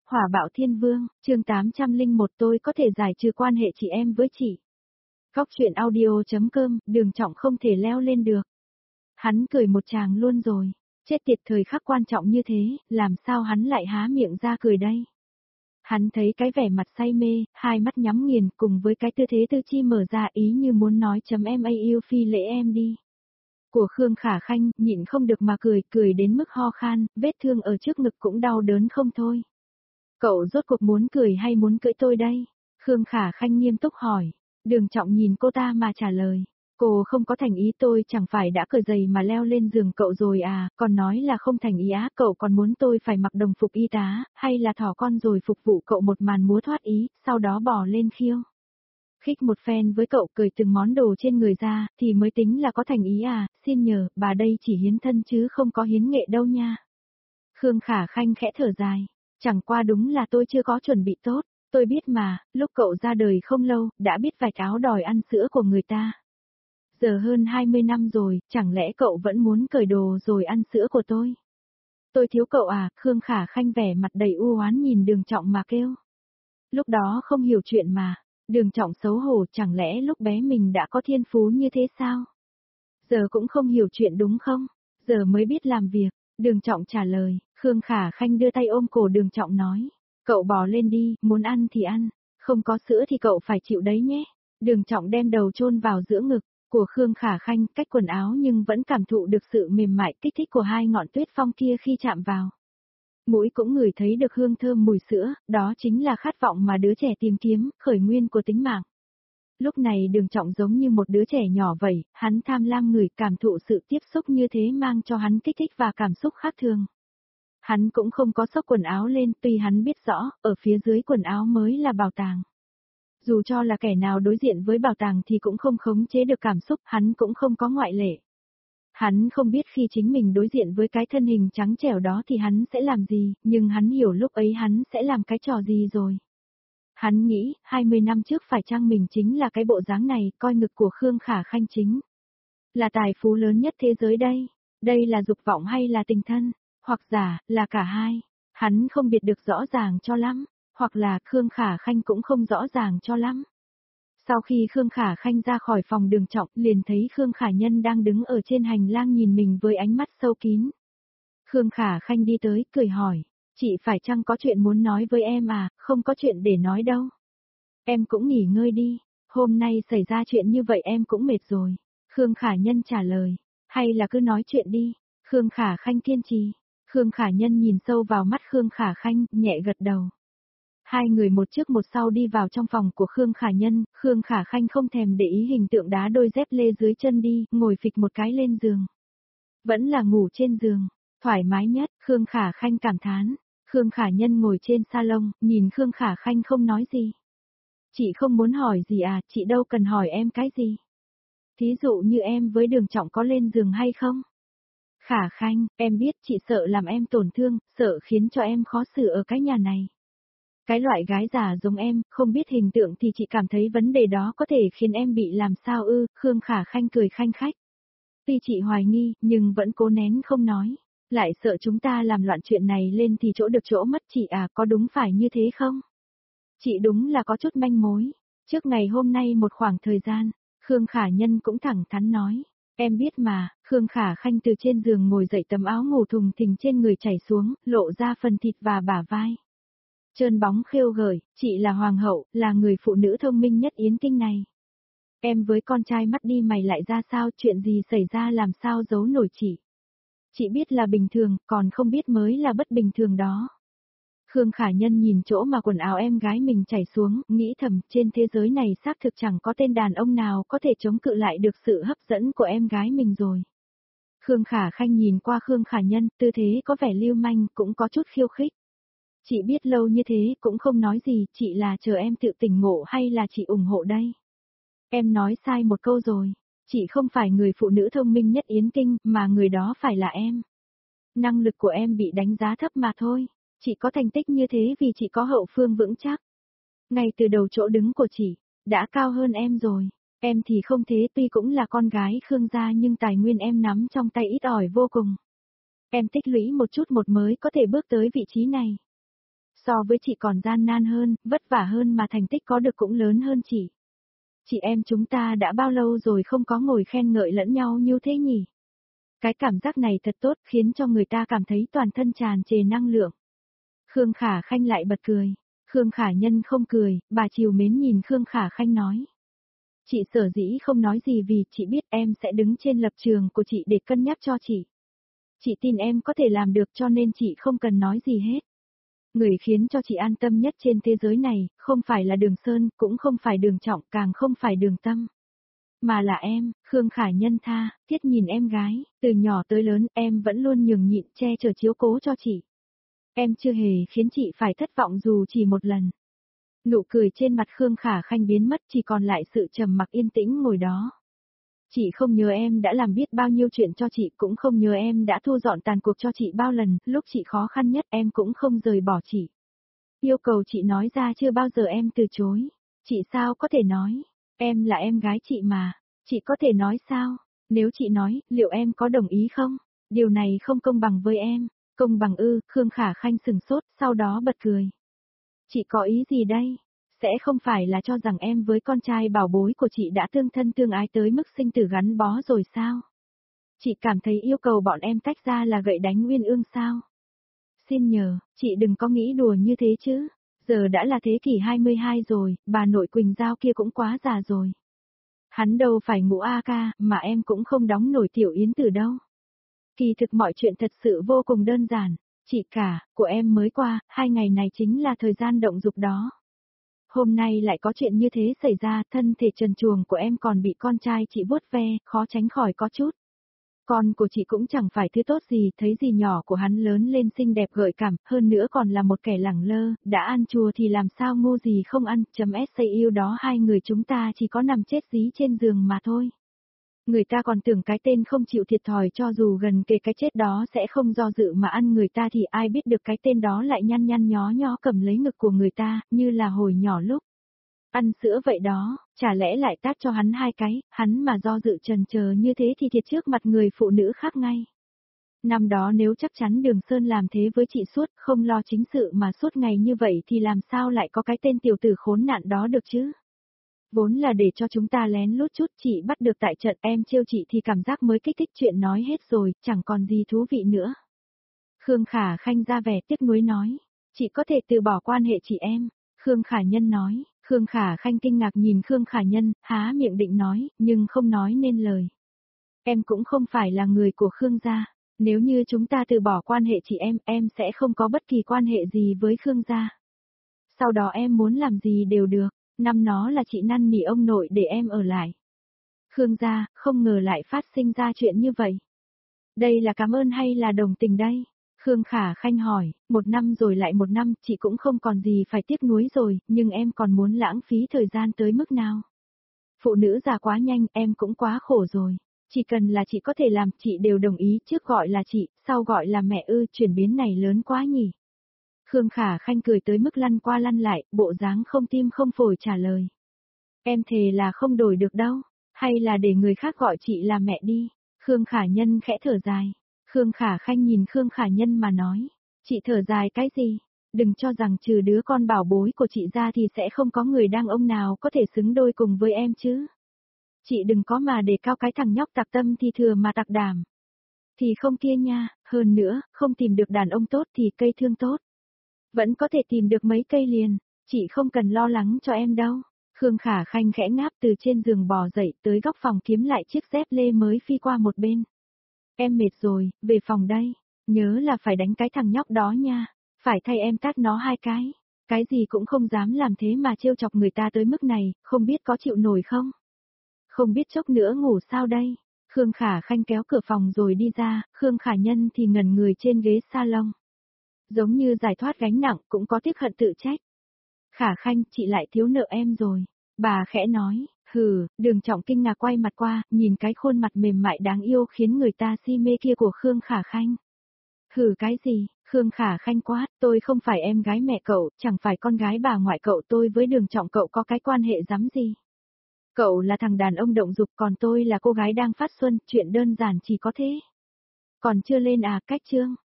Hỏa bạo thiên vương, chương 801 tôi có thể giải trừ quan hệ chị em với chị. Góc chuyện audio.com, Đường Trọng không thể leo lên được. Hắn cười một tràng luôn rồi. Chết tiệt, thời khắc quan trọng như thế, làm sao hắn lại há miệng ra cười đây? Hắn thấy cái vẻ mặt say mê, hai mắt nhắm nghiền cùng với cái tư thế tư chi mở ra ý như muốn nói chấm em ai yêu phi lễ em đi. Của Khương Khả Khanh, nhịn không được mà cười đến mức ho khan, vết thương ở trước ngực cũng đau đớn không thôi. Cậu rốt cuộc muốn cười hay muốn cưỡi tôi đây? Khương Khả Khanh nghiêm túc hỏi. Đường Trọng nhìn cô ta mà trả lời. Cô không có thành ý, tôi chẳng phải đã cởi giày mà leo lên giường cậu rồi à, còn nói là không thành ý á, cậu còn muốn tôi phải mặc đồng phục y tá, hay là thỏ con rồi phục vụ cậu một màn múa thoát ý, sau đó bỏ lên khiêu. Khích một phen với cậu, cười từng món đồ trên người ra, thì mới tính là có thành ý à, xin nhờ, bà đây chỉ hiến thân chứ không có hiến nghệ đâu nha. Khương Khả Khanh khẽ thở dài. Chẳng qua đúng là tôi chưa có chuẩn bị tốt, tôi biết mà, lúc cậu ra đời không lâu, đã biết vạch áo đòi ăn sữa của người ta. Giờ hơn 20 năm rồi, chẳng lẽ cậu vẫn muốn cởi đồ rồi ăn sữa của tôi? Tôi thiếu cậu à, Khương Khả Khanh vẻ mặt đầy u oán nhìn Đường Trọng mà kêu. Lúc đó không hiểu chuyện mà, Đường Trọng xấu hổ, chẳng lẽ lúc bé mình đã có thiên phú như thế sao? Giờ cũng không hiểu chuyện đúng không? Giờ mới biết làm việc, Đường Trọng trả lời. Khương Khả Khanh đưa tay ôm cổ Đường Trọng nói. Cậu bò lên đi, muốn ăn thì ăn, không có sữa thì cậu phải chịu đấy nhé. Đường Trọng đem đầu chôn vào giữa ngực của Khương Khả Khanh, cách quần áo nhưng vẫn cảm thụ được sự mềm mại kích thích của hai ngọn tuyết phong kia khi chạm vào. Mũi cũng ngửi thấy được hương thơm mùi sữa, đó chính là khát vọng mà đứa trẻ tìm kiếm, khởi nguyên của tính mạng. Lúc này Đường Trọng giống như một đứa trẻ nhỏ vậy, hắn tham lam ngửi, cảm thụ sự tiếp xúc như thế mang cho hắn kích thích và cảm xúc khác thường. Hắn cũng không có xốc quần áo lên, tuy hắn biết rõ, ở phía dưới quần áo mới là bảo tàng. Dù cho là kẻ nào đối diện với bảo tàng thì cũng không khống chế được cảm xúc, hắn cũng không có ngoại lệ. Hắn không biết khi chính mình đối diện với cái thân hình trắng trẻo đó thì hắn sẽ làm gì, nhưng hắn hiểu lúc ấy hắn sẽ làm cái trò gì rồi. Hắn nghĩ, 20 năm trước phải chăng mình chính là cái bộ dáng này, coi ngực của Khương Khả Khanh chính là tài phú lớn nhất thế giới đây. Đây là dục vọng hay là tình thân? Hoặc giả, là cả hai. Hắn không biệt được rõ ràng cho lắm. Hoặc là Khương Khả Khanh cũng không rõ ràng cho lắm. Sau khi Khương Khả Khanh ra khỏi phòng Đường Trọng, liền thấy Khương Khả Nhân đang đứng ở trên hành lang nhìn mình với ánh mắt sâu kín. Khương Khả Khanh đi tới, cười hỏi. Chị phải chăng có chuyện muốn nói với em à, không có chuyện để nói đâu. Em cũng nghỉ ngơi đi, hôm nay xảy ra chuyện như vậy em cũng mệt rồi. Khương Khả Nhân trả lời. Hay là cứ nói chuyện đi. Khương Khả Khanh kiên trì. Khương Khả Nhân nhìn sâu vào mắt Khương Khả Khanh, nhẹ gật đầu. Hai người một trước một sau đi vào trong phòng của Khương Khả Nhân, Khương Khả Khanh không thèm để ý hình tượng đá đôi dép lê dưới chân đi, ngồi phịch một cái lên giường. Vẫn là ngủ trên giường, thoải mái nhất, Khương Khả Khanh cảm thán. Khương Khả Nhân ngồi trên salon, nhìn Khương Khả Khanh không nói gì. Chị không muốn hỏi gì à, chị đâu cần hỏi em cái gì. Thí dụ như em với Đường Trọng có lên giường hay không? Khả Khanh, em biết chị sợ làm em tổn thương, sợ khiến cho em khó xử ở cái nhà này. Cái loại gái già giống em, không biết hình tượng thì chị cảm thấy vấn đề đó có thể khiến em bị làm sao ư, Khương Khả Khanh cười khanh khách. Tuy chị hoài nghi, nhưng vẫn cố nén không nói. Lại sợ chúng ta làm loạn chuyện này lên thì chỗ được chỗ mất chị à, có đúng phải như thế không? Chị đúng là có chút manh mối. Trước ngày hôm nay một khoảng thời gian, Khương Khả Nhân cũng thẳng thắn nói. Em biết mà, Khương Khả Khanh từ trên giường ngồi dậy, tấm áo ngủ thùng thình trên người chảy xuống, lộ ra phần thịt và bả vai. Trơn bóng khêu gợi, chị là hoàng hậu, là người phụ nữ thông minh nhất Yến Kinh này. Em với con trai mắt đi mày lại ra sao, chuyện gì xảy ra làm sao giấu nổi chị. Chị biết là bình thường, còn không biết mới là bất bình thường đó. Khương Khả Nhân nhìn chỗ mà quần áo em gái mình chảy xuống, nghĩ thầm, trên thế giới này xác thực chẳng có tên đàn ông nào có thể chống cự lại được sự hấp dẫn của em gái mình rồi. Khương Khả Khanh nhìn qua Khương Khả Nhân, tư thế có vẻ lưu manh, cũng có chút khiêu khích. Chị biết lâu như thế cũng không nói gì, chị là chờ em tự tỉnh ngộ hay là chị ủng hộ đây? Em nói sai một câu rồi, chị không phải người phụ nữ thông minh nhất Yến Kinh, mà người đó phải là em. Năng lực của em bị đánh giá thấp mà thôi, chị có thành tích như thế vì chị có hậu phương vững chắc. Ngay từ đầu chỗ đứng của chị, đã cao hơn em rồi, em thì không thế, tuy cũng là con gái Khương gia nhưng tài nguyên em nắm trong tay ít ỏi vô cùng. Em tích lũy một chút một mới có thể bước tới vị trí này. So với chị còn gian nan hơn, vất vả hơn mà thành tích có được cũng lớn hơn chị. Chị em chúng ta đã bao lâu rồi không có ngồi khen ngợi lẫn nhau như thế nhỉ? Cái cảm giác này thật tốt khiến cho người ta cảm thấy toàn thân tràn trề năng lượng. Khương Khả Khanh lại bật cười. Khương Khả Nhân không cười, bà trìu mến nhìn Khương Khả Khanh nói. Chị sở dĩ không nói gì vì chị biết em sẽ đứng trên lập trường của chị để cân nhắc cho chị. Chị tin em có thể làm được cho nên chị không cần nói gì hết. Người khiến cho chị an tâm nhất trên thế giới này, không phải là Đường Sơn, cũng không phải Đường Trọng, càng không phải Đường Tâm. Mà là em, Khương Khả Nhân tha, thiết nhìn em gái, từ nhỏ tới lớn em vẫn luôn nhường nhịn che chở chiếu cố cho chị. Em chưa hề khiến chị phải thất vọng dù chỉ một lần. Nụ cười trên mặt Khương Khả Khanh biến mất chỉ còn lại sự trầm mặc yên tĩnh ngồi đó. Chị không nhớ em đã làm biết bao nhiêu chuyện cho chị, cũng không nhớ em đã thu dọn tàn cuộc cho chị bao lần, lúc chị khó khăn nhất em cũng không rời bỏ chị. Yêu cầu chị nói ra chưa bao giờ em từ chối. Chị sao có thể nói, em là em gái chị mà, chị có thể nói sao? Nếu chị nói, liệu em có đồng ý không? Điều này không công bằng với em. Công bằng ư? Khương Khả Khanh sừng sốt, sau đó bật cười. Chị có ý gì đây? Sẽ không phải là cho rằng em với con trai bảo bối của chị đã tương thân tương ái tới mức sinh tử gắn bó rồi sao? Chị cảm thấy yêu cầu bọn em tách ra là gậy đánh uyên ương sao? Xin nhờ, chị đừng có nghĩ đùa như thế chứ. Giờ đã là thế kỷ 22 rồi, bà nội Quỳnh Giao kia cũng quá già rồi. Hắn đâu phải ngũ A ca, mà em cũng không đóng nổi tiểu yến từ đâu. Kỳ thực mọi chuyện thật sự vô cùng đơn giản. Chị cả, của em mới qua, 2 ngày này chính là thời gian động dục đó. Hôm nay lại có chuyện như thế xảy ra, thân thể trần truồng của em còn bị con trai chị vuốt ve, khó tránh khỏi có chút. Con của chị cũng chẳng phải thứ tốt gì, thấy gì nhỏ của hắn lớn lên xinh đẹp gợi cảm, hơn nữa còn là một kẻ lẳng lơ, đã ăn chùa thì làm sao ngu gì không ăn, yêu đó hai người chúng ta chỉ có nằm chết dí trên giường mà thôi. Người ta còn tưởng cái tên không chịu thiệt thòi cho dù gần kề cái chết đó sẽ không do dự mà ăn người ta thì ai biết được cái tên đó lại nhăn nhăn nhó nhó cầm lấy ngực của người ta, như là hồi nhỏ lúc ăn sữa vậy đó, chả lẽ lại tát cho hắn 2 cái, hắn mà do dự chần chờ như thế thì thiệt trước mặt người phụ nữ khác ngay. Năm đó nếu chắc chắn Đường Sơn làm thế với chị suốt, không lo chính sự mà suốt ngày như vậy thì làm sao lại có cái tên tiểu tử khốn nạn đó được chứ? Vốn là để cho chúng ta lén lút chút, chị bắt được tại trận, em trêu chị thì cảm giác mới kích thích, chuyện nói hết rồi, chẳng còn gì thú vị nữa. Khương Khả Khanh ra vẻ tiếc nuối nói, chị có thể từ bỏ quan hệ chị em. Khương Khả Nhân nói, Khương Khả Khanh kinh ngạc nhìn Khương Khả Nhân, há miệng định nói, nhưng không nói nên lời. Em cũng không phải là người của Khương gia, nếu như chúng ta từ bỏ quan hệ chị em sẽ không có bất kỳ quan hệ gì với Khương gia. Sau đó em muốn làm gì đều được, năm nó là chị năn nỉ ông nội để em ở lại. Khương gia, không ngờ lại phát sinh ra chuyện như vậy. Đây là cảm ơn hay là đồng tình đây? Khương Khả Khanh hỏi, 1 năm rồi lại 1 năm, chị cũng không còn gì phải tiếc nuối rồi, nhưng em còn muốn lãng phí thời gian tới mức nào? Phụ nữ già quá nhanh, em cũng quá khổ rồi. Chỉ cần là chị có thể làm, chị đều đồng ý, trước gọi là chị, sau gọi là mẹ ư, chuyển biến này lớn quá nhỉ. Khương Khả Khanh cười tới mức lăn qua lăn lại, bộ dáng không tim không phổi trả lời. Em thề là không đổi được đâu, hay là để người khác gọi chị là mẹ đi. Khương Khả Nhân khẽ thở dài. Khương Khả Khanh nhìn Khương Khả Nhân mà nói, chị thở dài cái gì? Đừng cho rằng trừ đứa con bảo bối của chị ra thì sẽ không có người đàn ông nào có thể xứng đôi cùng với em chứ. Chị đừng có mà để cao cái thằng nhóc tặc tâm thì thừa mà tặc đảm. Thì không kia nha, hơn nữa, không tìm được đàn ông tốt thì cây thương tốt. Vẫn có thể tìm được mấy cây liền, chị không cần lo lắng cho em đâu. Khương Khả Khanh khẽ ngáp từ trên giường bò dậy tới góc phòng kiếm lại chiếc dép lê mới phi qua một bên. Em mệt rồi, về phòng đây. Nhớ là phải đánh cái thằng nhóc đó nha. Phải thay em tát nó 2 cái. Cái gì cũng không dám làm thế mà trêu chọc người ta tới mức này, không biết có chịu nổi không? Không biết chốc nữa ngủ sao đây? Khương Khả Khanh kéo cửa phòng rồi đi ra, Khương Khả Nhân thì ngẩn người trên ghế salon. Giống như giải thoát gánh nặng, cũng có tiếc hận tự trách. Khả Khanh, chị lại thiếu nợ em rồi. Bà khẽ nói, Đường Trọng kinh ngạc quay mặt qua, nhìn cái khuôn mặt mềm mại đáng yêu khiến người ta si mê kia của Khương Khả Khanh. Cái gì? Khương Khả Khanh quát, tôi không phải em gái mẹ cậu, chẳng phải con gái bà ngoại cậu, tôi với Đường Trọng cậu có cái quan hệ rắm gì. Cậu là thằng đàn ông động dục, còn tôi là cô gái đang phát xuân, chuyện đơn giản chỉ có thế. Còn chưa lên à, cách chương.